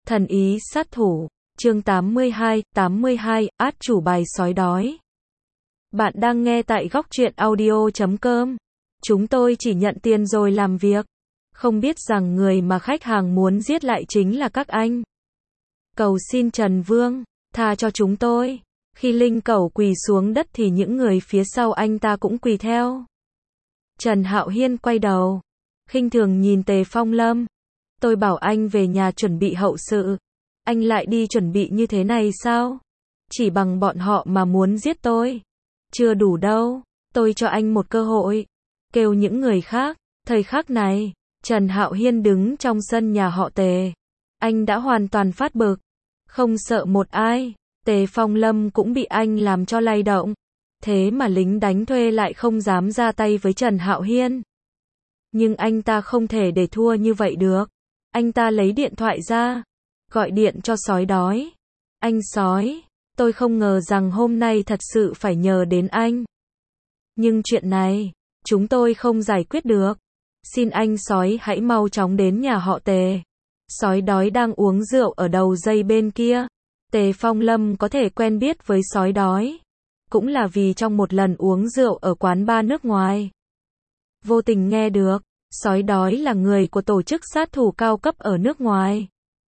Thần ý sát thủ, chương 82, át chủ bài sói đói. Bạn đang nghe tại góc truyện audio.com. Chúng tôi chỉ nhận tiền rồi làm việc. Không biết rằng người mà khách hàng muốn giết lại chính là các anh. Cầu xin Trần Vương, tha cho chúng tôi. Khi Linh Cẩu quỳ xuống đất thì những người phía sau anh ta cũng quỳ theo. Trần Hạo Hiên quay đầu, khinh thường nhìn Tề Phong Lâm. Tôi bảo anh về nhà chuẩn bị hậu sự. Anh lại đi chuẩn bị như thế này sao? Chỉ bằng bọn họ mà muốn giết tôi. Chưa đủ đâu, tôi cho anh một cơ hội. Kêu những người khác. Thời khắc này, Trần Hạo Hiên đứng trong sân nhà họ Tề. Anh đã hoàn toàn phát bực. Không sợ một ai. Tề Phong Lâm cũng bị anh làm cho lay động. Thế mà lính đánh thuê lại không dám ra tay với Trần Hạo Hiên. Nhưng anh ta không thể để thua như vậy được. Anh ta lấy điện thoại ra, gọi điện cho sói đói. Anh sói, tôi không ngờ rằng hôm nay thật sự phải nhờ đến anh. Nhưng chuyện này, chúng tôi không giải quyết được. Xin anh sói hãy mau chóng đến nhà họ Tề. Sói đói đang uống rượu ở đầu dây bên kia. Tề Phong Lâm có thể quen biết với sói đói. Cũng là vì trong một lần uống rượu ở quán bar nước ngoài. Vô tình nghe được. Sói đói là người của tổ chức sát thủ cao cấp ở nước ngoài.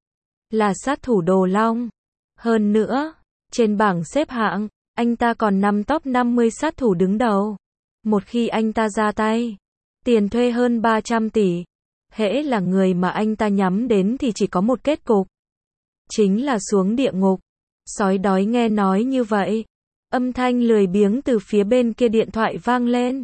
Là sát thủ Đồ Long. Hơn nữa, trên bảng xếp hạng, anh ta còn nằm top 50 sát thủ đứng đầu. Một khi anh ta ra tay, tiền thuê hơn 300 tỷ. Hễ là người mà anh ta nhắm đến thì chỉ có một kết cục. Chính là xuống địa ngục. Sói đói nghe nói như vậy. Âm thanh lười biếng từ phía bên kia điện thoại vang lên.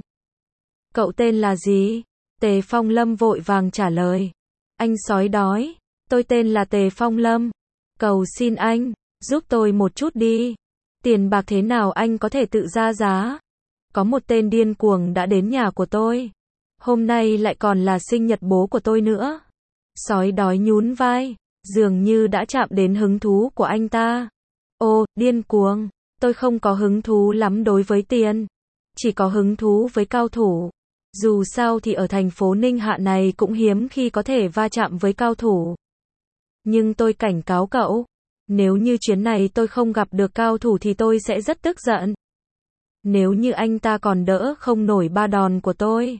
Cậu tên là gì? Tề Phong Lâm vội vàng trả lời. Anh sói đói, tôi tên là Tề Phong Lâm. Cầu xin anh, giúp tôi một chút đi. Tiền bạc thế nào anh có thể tự ra giá. Có một tên điên cuồng đã đến nhà của tôi. Hôm nay lại còn là sinh nhật bố của tôi nữa. Sói đói nhún vai, dường như đã chạm đến hứng thú của anh ta. Ô, điên cuồng, tôi không có hứng thú lắm đối với tiền. Chỉ có hứng thú với cao thủ. Dù sao thì ở thành phố Ninh Hạ này cũng hiếm khi có thể va chạm với cao thủ. Nhưng tôi cảnh cáo cậu, nếu như chuyến này tôi không gặp được cao thủ thì tôi sẽ rất tức giận. Nếu như anh ta còn đỡ không nổi ba đòn của tôi,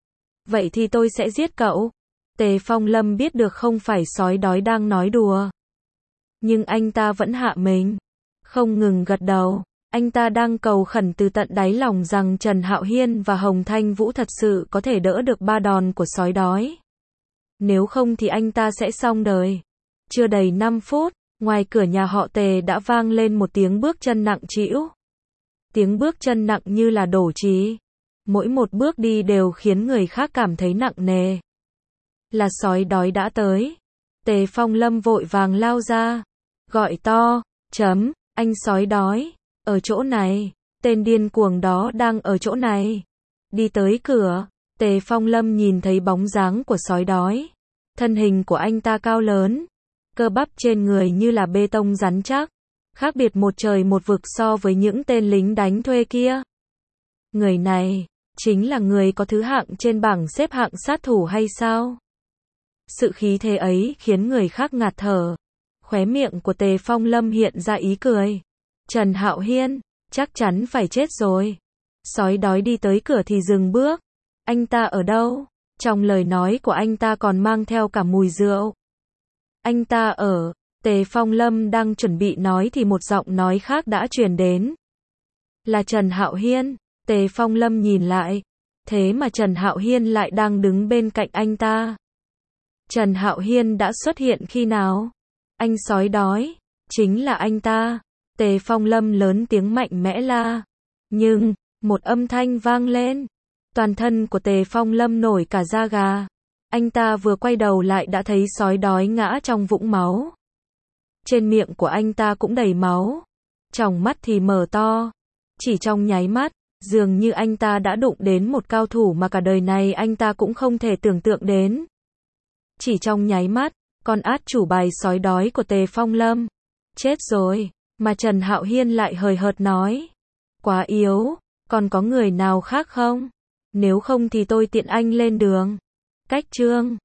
vậy thì tôi sẽ giết cậu. Tề Phong Lâm biết được không phải sói đói đang nói đùa. Nhưng anh ta vẫn hạ mình, không ngừng gật đầu. Anh ta đang cầu khẩn từ tận đáy lòng rằng Trần Hạo Hiên và Hồng Thanh Vũ thật sự có thể đỡ được ba đòn của sói đói. Nếu không thì anh ta sẽ xong đời. Chưa đầy 5 phút, ngoài cửa nhà họ Tề đã vang lên một tiếng bước chân nặng trĩu. Tiếng bước chân nặng như là đổ trì. Mỗi một bước đi đều khiến người khác cảm thấy nặng nề. Là sói đói đã tới. Tề Phong Lâm vội vàng lao ra. Gọi to, anh sói đói. Ở chỗ này, tên điên cuồng đó đang ở chỗ này. Đi tới cửa, Tề Phong Lâm nhìn thấy bóng dáng của sói đói. Thân hình của anh ta cao lớn, cơ bắp trên người như là bê tông rắn chắc, khác biệt một trời một vực so với những tên lính đánh thuê kia. Người này, chính là người có thứ hạng trên bảng xếp hạng sát thủ hay sao? Sự khí thế ấy khiến người khác ngạt thở. Khóe miệng của Tề Phong Lâm hiện ra ý cười. Trần Hạo Hiên, chắc chắn phải chết rồi. Sói đói đi tới cửa thì dừng bước. Anh ta ở đâu? Trong lời nói của anh ta còn mang theo cả mùi rượu. Anh ta ở. Tề Phong Lâm đang chuẩn bị nói thì một giọng nói khác đã truyền đến. Là Trần Hạo Hiên. Tề Phong Lâm nhìn lại. Thế mà Trần Hạo Hiên lại đang đứng bên cạnh anh ta. Trần Hạo Hiên đã xuất hiện khi nào? Anh sói đói. Chính là anh ta. Tề Phong Lâm lớn tiếng mạnh mẽ la. Nhưng, một âm thanh vang lên. Toàn thân của Tề Phong Lâm nổi cả da gà. Anh ta vừa quay đầu lại đã thấy sói đói ngã trong vũng máu. Trên miệng của anh ta cũng đầy máu. Tròng mắt thì mở to. Chỉ trong nháy mắt, dường như anh ta đã đụng đến một cao thủ mà cả đời này anh ta cũng không thể tưởng tượng đến. Chỉ trong nháy mắt, con át chủ bài sói đói của Tề Phong Lâm. Chết rồi. Mà Trần Hạo Hiên lại hời hợt nói. Quá yếu, còn có người nào khác không? Nếu không thì tôi tiện anh lên đường. Cách chương